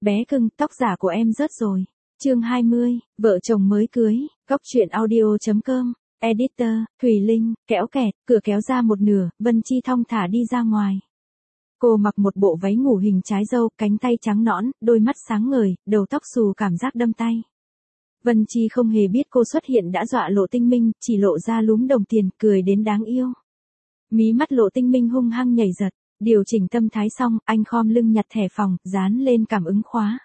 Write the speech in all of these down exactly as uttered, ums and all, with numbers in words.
Bé cưng, tóc giả của em rớt rồi. Chương hai mươi, vợ chồng mới cưới, góc truyện audio chấm com, editor, Thùy Linh, kéo kẹt, cửa kéo ra một nửa, Vân Chi thong thả đi ra ngoài. Cô mặc một bộ váy ngủ hình trái dâu, cánh tay trắng nõn, đôi mắt sáng ngời, đầu tóc xù cảm giác đâm tay. Vân Chi không hề biết cô xuất hiện đã dọa Lộ Tinh Minh, chỉ lộ ra lúm đồng tiền, cười đến đáng yêu. Mí mắt Lộ Tinh Minh hung hăng nhảy giật, điều chỉnh tâm thái xong, anh khom lưng nhặt thẻ phòng, dán lên cảm ứng khóa.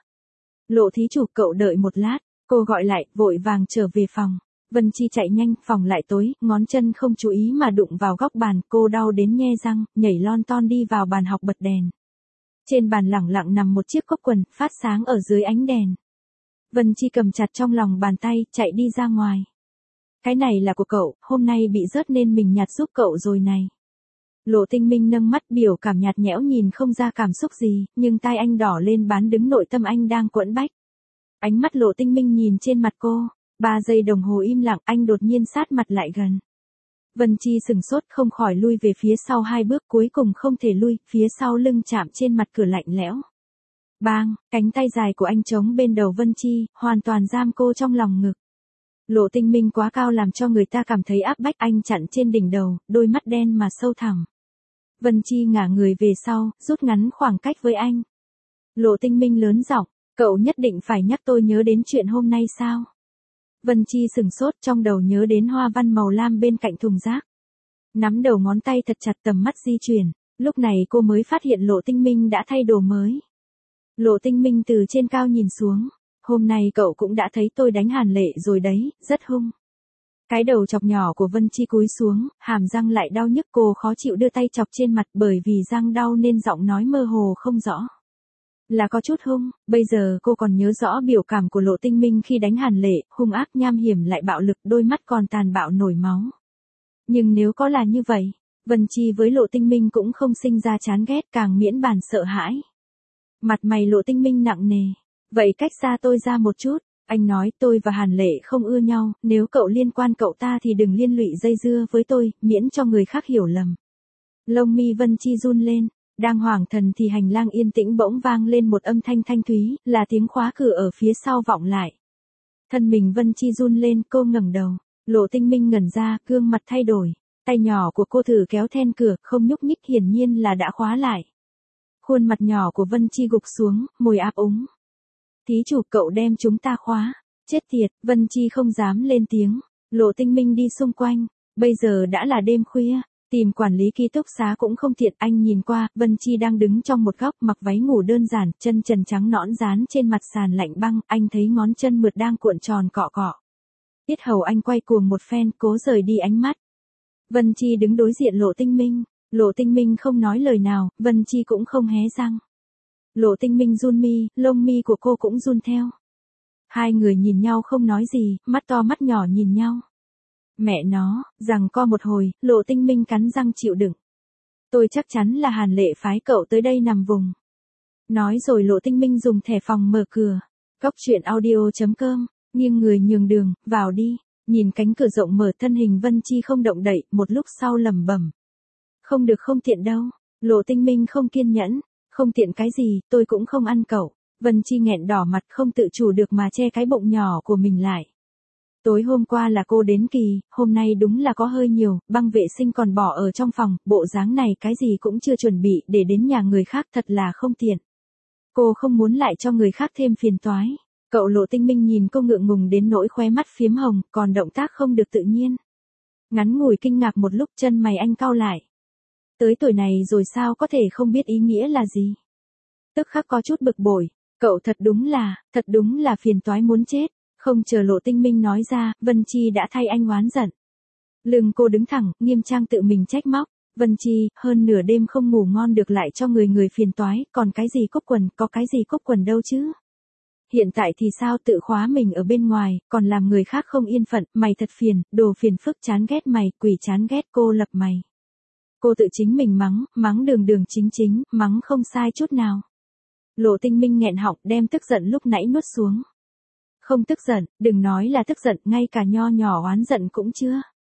Lộ thí chủ, cậu đợi một lát, cô gọi lại, vội vàng trở về phòng. Vân Chi chạy nhanh, phòng lại tối, ngón chân không chú ý mà đụng vào góc bàn, cô đau đến nhe răng, nhảy lon ton đi vào bàn học bật đèn. Trên bàn lẳng lặng nằm một chiếc cốc quần, phát sáng ở dưới ánh đèn. Vân Chi cầm chặt trong lòng bàn tay, chạy đi ra ngoài. Cái này là của cậu, hôm nay bị rớt nên mình nhặt giúp cậu rồi này. Lộ Tinh Minh nâng mắt, biểu cảm nhạt nhẽo, nhìn không ra cảm xúc gì, nhưng tai anh đỏ lên bán đứng nội tâm anh đang quẫn bách. Ánh mắt Lộ Tinh Minh nhìn trên mặt cô, ba giây đồng hồ im lặng, anh đột nhiên sát mặt lại gần. Vân Chi sừng sốt, không khỏi lui về phía sau hai bước, cuối cùng không thể lui, phía sau lưng chạm trên mặt cửa lạnh lẽo. Bang, cánh tay dài của anh chống bên đầu Vân Chi, hoàn toàn giam cô trong lòng ngực. Lộ Tinh Minh quá cao làm cho người ta cảm thấy áp bách, anh chặn trên đỉnh đầu, đôi mắt đen mà sâu thẳm. Vân Chi ngả người về sau, rút ngắn khoảng cách với anh. Lộ Tinh Minh lớn giọng, cậu nhất định phải nhắc tôi nhớ đến chuyện hôm nay sao? Vân Chi sừng sốt, trong đầu nhớ đến hoa văn màu lam bên cạnh thùng rác. Nắm đầu ngón tay thật chặt, tầm mắt di chuyển, lúc này cô mới phát hiện Lộ Tinh Minh đã thay đồ mới. Lộ Tinh Minh từ trên cao nhìn xuống, hôm nay cậu cũng đã thấy tôi đánh Hàn Lệ rồi đấy, rất hung. Cái đầu chọc nhỏ của Vân Chi cúi xuống, hàm răng lại đau nhức, cô khó chịu đưa tay chọc trên mặt, bởi vì răng đau nên giọng nói mơ hồ không rõ. Là có chút hung, bây giờ cô còn nhớ rõ biểu cảm của Lộ Tinh Minh khi đánh Hàn Lệ, hung ác nham hiểm lại bạo lực, đôi mắt còn tàn bạo nổi máu. Nhưng nếu có là như vậy, Vân Chi với Lộ Tinh Minh cũng không sinh ra chán ghét, càng miễn bàn sợ hãi. Mặt mày Lộ Tinh Minh nặng nề, vậy cách xa tôi ra một chút. Anh nói, tôi và Hàn Lệ không ưa nhau, nếu cậu liên quan cậu ta thì đừng liên lụy dây dưa với tôi, miễn cho người khác hiểu lầm. Lông mi Vân Chi run lên, đang hoảng thần thì hành lang yên tĩnh bỗng vang lên một âm thanh thanh thúy, là tiếng khóa cửa ở phía sau vọng lại. Thân mình Vân Chi run lên, cô ngẩng đầu, Lộ Tinh Minh ngẩn ra, gương mặt thay đổi, tay nhỏ của cô thử kéo then cửa, không nhúc nhích, hiển nhiên là đã khóa lại. Khuôn mặt nhỏ của Vân Chi gục xuống, môi áp úng. Thí chủ, cậu đem chúng ta khóa. Chết tiệt, Vân Chi không dám lên tiếng. Lộ Tinh Minh đi xung quanh. Bây giờ đã là đêm khuya, tìm quản lý ký túc xá cũng không tiện. Anh nhìn qua, Vân Chi đang đứng trong một góc, mặc váy ngủ đơn giản, chân trần trắng nõn dán trên mặt sàn lạnh băng. Anh thấy ngón chân mượt đang cuộn tròn cọ cọ. Tiết hầu anh quay cuồng một phen, cố rời đi ánh mắt. Vân Chi đứng đối diện Lộ Tinh Minh. Lộ Tinh Minh không nói lời nào, Vân Chi cũng không hé răng. Lộ Tinh Minh run mi, lông mi của cô cũng run theo. Hai người nhìn nhau không nói gì, mắt to mắt nhỏ nhìn nhau. Mẹ nó, giằng co một hồi, Lộ Tinh Minh cắn răng chịu đựng. Tôi chắc chắn là Hàn Lệ phái cậu tới đây nằm vùng. Nói rồi Lộ Tinh Minh dùng thẻ phòng mở cửa. Góc truyện audio chấm com, nghiêng người nhường đường, vào đi. Nhìn cánh cửa rộng mở, thân hình Vân Chi không động đậy, một lúc sau lẩm bẩm. Không được, không tiện đâu. Lộ Tinh Minh không kiên nhẫn. Không tiện cái gì, tôi cũng không ăn cậu. Vân Chi nghẹn đỏ mặt, không tự chủ được mà che cái bụng nhỏ của mình lại. Tối hôm qua là cô đến kỳ, hôm nay đúng là có hơi nhiều, băng vệ sinh còn bỏ ở trong phòng, bộ dáng này cái gì cũng chưa chuẩn bị để đến nhà người khác, thật là không tiện. Cô không muốn lại cho người khác thêm phiền toái. Cậu Lộ Tinh Minh nhìn cô ngượng ngùng đến nỗi khóe mắt phiếm hồng, còn động tác không được tự nhiên. Ngắn ngủi kinh ngạc một lúc, chân mày anh cau lại. Tới tuổi này rồi sao có thể không biết ý nghĩa là gì? Tức khắc có chút bực bội, cậu thật đúng là, thật đúng là phiền toái muốn chết. Không chờ Lộ Tinh Minh nói ra, Vân Chi đã thay anh oán giận. Lưng cô đứng thẳng, nghiêm trang tự mình trách móc. Vân Chi, hơn nửa đêm không ngủ ngon được lại cho người người phiền toái, còn cái gì cúc quần, có cái gì cúc quần đâu chứ? Hiện tại thì sao, tự khóa mình ở bên ngoài, còn làm người khác không yên phận, mày thật phiền, đồ phiền phức, chán ghét mày, quỷ chán ghét, cô lập mày. Cô tự chính mình mắng, mắng đường đường chính chính, mắng không sai chút nào. Lộ Tinh Minh nghẹn họng, đem tức giận lúc nãy nuốt xuống. Không tức giận, đừng nói là tức giận, ngay cả nho nhỏ oán giận cũng chưa.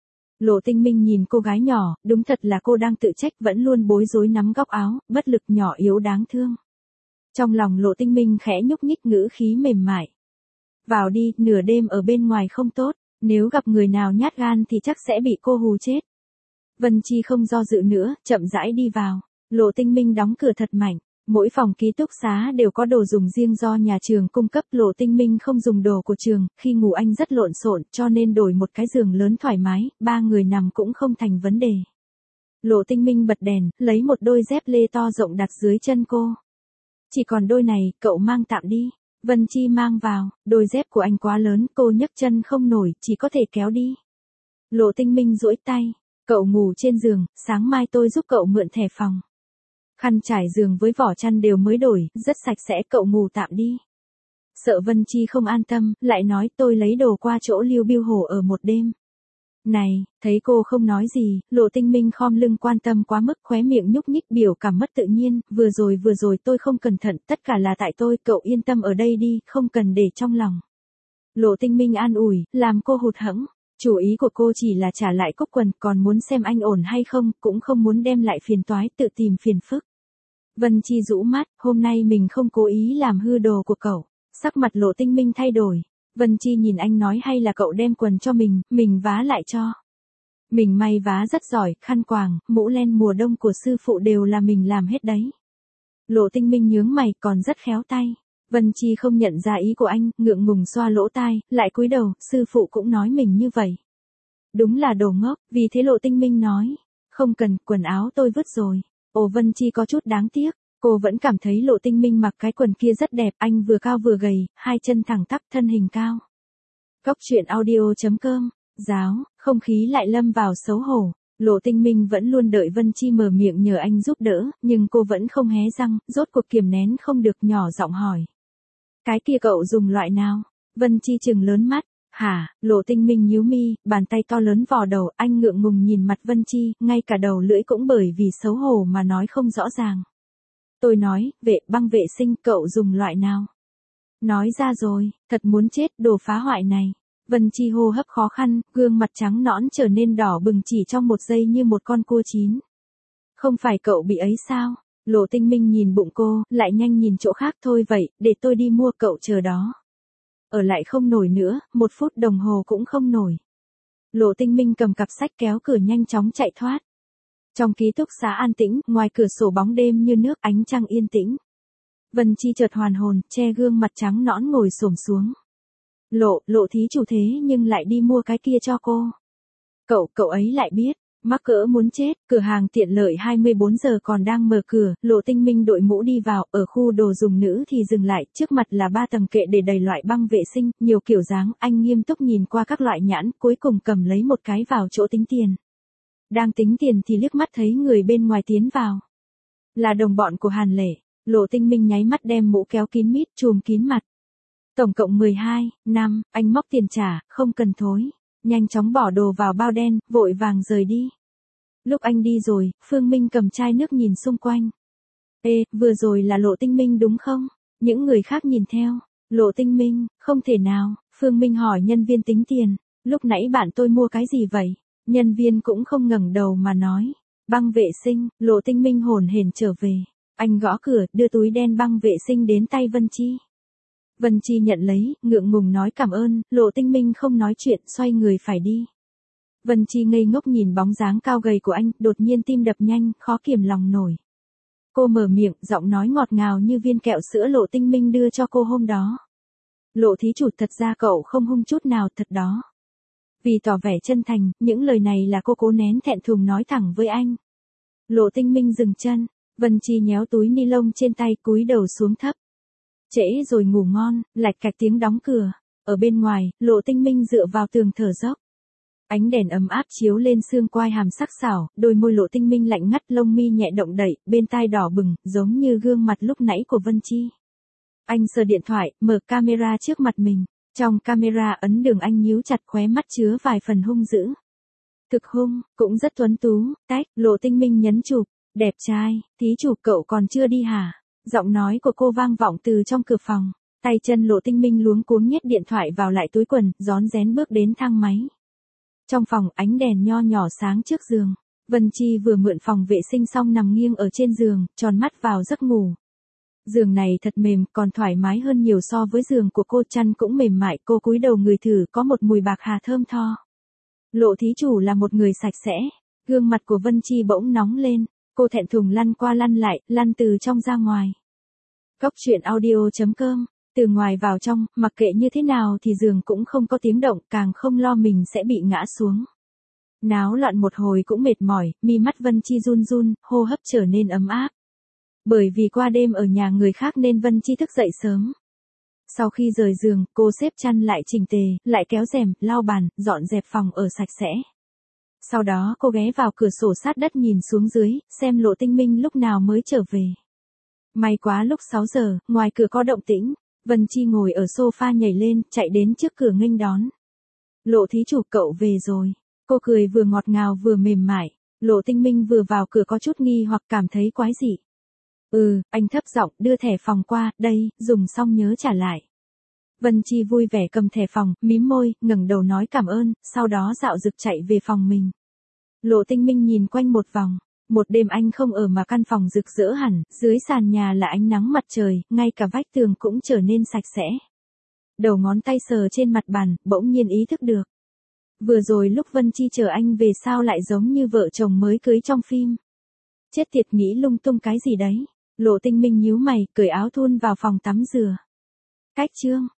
Lộ Tinh Minh nhìn cô gái nhỏ, đúng thật là cô đang tự trách, vẫn luôn bối rối nắm góc áo, bất lực nhỏ yếu đáng thương. Trong lòng Lộ Tinh Minh khẽ nhúc nhích, ngữ khí mềm mại. Vào đi, nửa đêm ở bên ngoài không tốt, nếu gặp người nào nhát gan thì chắc sẽ bị cô hù chết. Vân Chi không do dự nữa, chậm rãi đi vào. Lộ Tinh Minh đóng cửa thật mạnh. Mỗi phòng ký túc xá đều có đồ dùng riêng do nhà trường cung cấp. Lộ Tinh Minh không dùng đồ của trường, khi ngủ anh rất lộn xộn, cho nên đổi một cái giường lớn thoải mái, ba người nằm cũng không thành vấn đề. Lộ Tinh Minh bật đèn, lấy một đôi dép lê to rộng đặt dưới chân cô. Chỉ còn đôi này, cậu mang tạm đi. Vân Chi mang vào, đôi dép của anh quá lớn, cô nhấc chân không nổi, chỉ có thể kéo đi. Lộ Tinh Minh duỗi tay, cậu ngủ trên giường, sáng mai tôi giúp cậu mượn thẻ phòng. Khăn trải giường với vỏ chăn đều mới đổi, rất sạch sẽ, cậu ngủ tạm đi. Sợ Vân Chi không an tâm, lại nói tôi lấy đồ qua chỗ Lưu Biêu Hổ ở một đêm. Này, thấy cô không nói gì, Lộ Tinh Minh khom lưng quan tâm quá mức, khóe miệng nhúc nhích, biểu cảm mất tự nhiên, vừa rồi vừa rồi tôi không cẩn thận, tất cả là tại tôi, cậu yên tâm ở đây đi, không cần để trong lòng. Lộ Tinh Minh an ủi, làm cô hụt hẫng. Chủ ý của cô chỉ là trả lại cúc quần, còn muốn xem anh ổn hay không, cũng không muốn đem lại phiền toái, tự tìm phiền phức. Vân Chi rũ mắt, hôm nay mình không cố ý làm hư đồ của cậu. Sắc mặt Lộ Tinh Minh thay đổi. Vân Chi nhìn anh nói, hay là cậu đem quần cho mình, mình vá lại cho. Mình may vá rất giỏi, khăn quàng, mũ len mùa đông của sư phụ đều là mình làm hết đấy. Lộ Tinh Minh nhướng mày, còn rất khéo tay. Vân Chi không nhận ra ý của anh, ngượng ngùng xoa lỗ tai, lại cúi đầu, sư phụ cũng nói mình như vậy. Đúng là đồ ngốc, vì thế Lộ Tinh Minh nói, không cần, quần áo tôi vứt rồi. Ồ, Vân Chi có chút đáng tiếc, cô vẫn cảm thấy Lộ Tinh Minh mặc cái quần kia rất đẹp, anh vừa cao vừa gầy, hai chân thẳng tắp, thân hình cao. Cóc truyện audio chấm com, giáo, không khí lại lâm vào xấu hổ. Lộ Tinh Minh vẫn luôn đợi Vân Chi mở miệng nhờ anh giúp đỡ, nhưng cô vẫn không hé răng, rốt cuộc kiềm nén không được, nhỏ giọng hỏi. Cái kia cậu dùng loại nào? Vân Chi trừng lớn mắt. Hả? Lộ Tinh Minh nhíu mi, bàn tay to lớn vò đầu, anh ngượng ngùng nhìn mặt Vân Chi, ngay cả đầu lưỡi cũng bởi vì xấu hổ mà nói không rõ ràng. Tôi nói, vệ, băng vệ sinh, cậu dùng loại nào? Nói ra rồi, thật muốn chết, đồ phá hoại này. Vân Chi hô hấp khó khăn, gương mặt trắng nõn trở nên đỏ bừng chỉ trong một giây như một con cua chín. Không phải cậu bị ấy sao? Lộ Tinh Minh nhìn bụng cô, lại nhanh nhìn chỗ khác, thôi vậy, để tôi đi mua, cậu chờ đó. Ở lại không nổi nữa, một phút đồng hồ cũng không nổi. Lộ Tinh Minh cầm cặp sách kéo cửa nhanh chóng chạy thoát. Trong ký túc xá an tĩnh, ngoài cửa sổ bóng đêm như nước, ánh trăng yên tĩnh. Vân Chi chợt hoàn hồn, che gương mặt trắng nõn ngồi xổm xuống. Lộ, lộ thí chủ thế nhưng lại đi mua cái kia cho cô. Cậu, cậu ấy lại biết. Mắc cỡ muốn chết, cửa hàng tiện lợi hai mươi bốn giờ còn đang mở cửa, Lộ Tinh Minh đội mũ đi vào, ở khu đồ dùng nữ thì dừng lại, trước mặt là ba tầng kệ để đầy loại băng vệ sinh, nhiều kiểu dáng, anh nghiêm túc nhìn qua các loại nhãn, cuối cùng cầm lấy một cái vào chỗ tính tiền. Đang tính tiền thì liếc mắt thấy người bên ngoài tiến vào. Là đồng bọn của Hàn Lệ, Lộ Tinh Minh nháy mắt đem mũ kéo kín mít, chùm kín mặt. Tổng cộng mười hai, năm, anh móc tiền trả, không cần thối. Nhanh chóng bỏ đồ vào bao đen, vội vàng rời đi. Lúc anh đi rồi, Phương Minh cầm chai nước nhìn xung quanh. Ê, vừa rồi là Lộ Tinh Minh đúng không? Những người khác nhìn theo. Lộ Tinh Minh, không thể nào. Phương Minh hỏi nhân viên tính tiền. Lúc nãy bạn tôi mua cái gì vậy? Nhân viên cũng không ngẩng đầu mà nói. Băng vệ sinh. Lộ Tinh Minh hồn hển trở về. Anh gõ cửa, đưa túi đen băng vệ sinh đến tay Vân Chi. Vân Chi nhận lấy, ngượng ngùng nói cảm ơn, Lộ Tinh Minh không nói chuyện, xoay người phải đi. Vân Chi ngây ngốc nhìn bóng dáng cao gầy của anh, đột nhiên tim đập nhanh, khó kiềm lòng nổi. Cô mở miệng, giọng nói ngọt ngào như viên kẹo sữa Lộ Tinh Minh đưa cho cô hôm đó. Lộ thí chủ, thật ra cậu không hung chút nào, thật đó. Vì tỏ vẻ chân thành, những lời này là cô cố nén thẹn thùng nói thẳng với anh. Lộ Tinh Minh dừng chân, Vân Chi nhéo túi ni lông trên tay, cúi đầu xuống thấp. Trễ rồi, ngủ ngon, lạch cạch tiếng đóng cửa. Ở bên ngoài, Lộ Tinh Minh dựa vào tường thở dốc. Ánh đèn ấm áp chiếu lên xương quai hàm sắc sảo, đôi môi Lộ Tinh Minh lạnh ngắt, lông mi nhẹ động đậy, bên tai đỏ bừng, giống như gương mặt lúc nãy của Vân Chi. Anh sờ điện thoại, mở camera trước mặt mình. Trong camera ấn đường anh nhíu chặt, khóe mắt chứa vài phần hung dữ. Thực hung, cũng rất tuấn tú, tách, Lộ Tinh Minh nhấn chụp. Đẹp trai, thí chủ cậu còn chưa đi hả? Giọng nói của cô vang vọng từ trong cửa phòng. Tay chân Lộ Tinh Minh luống cuống nhét điện thoại vào lại túi quần, rón rén bước đến thang máy. Trong phòng, ánh đèn nho nhỏ sáng trước giường. Vân Chi vừa mượn phòng vệ sinh xong nằm nghiêng ở trên giường, tròn mắt vào giấc ngủ. Giường này thật mềm, còn thoải mái hơn nhiều so với giường của cô, chăn cũng mềm mại, cô cúi đầu ngửi thử, có một mùi bạc hà thơm tho. Lộ thí chủ là một người sạch sẽ, gương mặt của Vân Chi bỗng nóng lên, cô thẹn thùng lăn qua lăn lại, lăn từ trong ra ngoài. Cóc truyện audio chấm com, từ ngoài vào trong, mặc kệ như thế nào thì giường cũng không có tiếng động, càng không lo mình sẽ bị ngã xuống. Náo loạn một hồi cũng mệt mỏi, mi mắt Vân Chi run run, hô hấp trở nên ấm áp. Bởi vì qua đêm ở nhà người khác nên Vân Chi thức dậy sớm. Sau khi rời giường, cô xếp chăn lại chỉnh tề, lại kéo rèm, lau bàn, dọn dẹp phòng ở sạch sẽ. Sau đó cô ghé vào cửa sổ sát đất nhìn xuống dưới, xem Lộ Tinh Minh lúc nào mới trở về. May quá lúc sáu giờ, ngoài cửa có động tĩnh, Vân Chi ngồi ở sofa nhảy lên, chạy đến trước cửa nghênh đón. Lộ thí chủ, cậu về rồi. Cô cười vừa ngọt ngào vừa mềm mại. Lộ Tinh Minh vừa vào cửa có chút nghi hoặc cảm thấy quái dị. Ừ, anh thấp giọng đưa thẻ phòng qua, đây, dùng xong nhớ trả lại. Vân Chi vui vẻ cầm thẻ phòng, mím môi, ngẩng đầu nói cảm ơn, sau đó dạo dực chạy về phòng mình. Lộ Tinh Minh nhìn quanh một vòng. Một đêm anh không ở mà căn phòng rực rỡ hẳn, dưới sàn nhà là ánh nắng mặt trời, ngay cả vách tường cũng trở nên sạch sẽ. Đầu ngón tay sờ trên mặt bàn, bỗng nhiên ý thức được. Vừa rồi lúc Vân Chi chờ anh về sao lại giống như vợ chồng mới cưới trong phim. Chết tiệt, nghĩ lung tung cái gì đấy. Lộ Tinh Minh nhíu mày, cởi áo thun vào phòng tắm rửa. Cách chương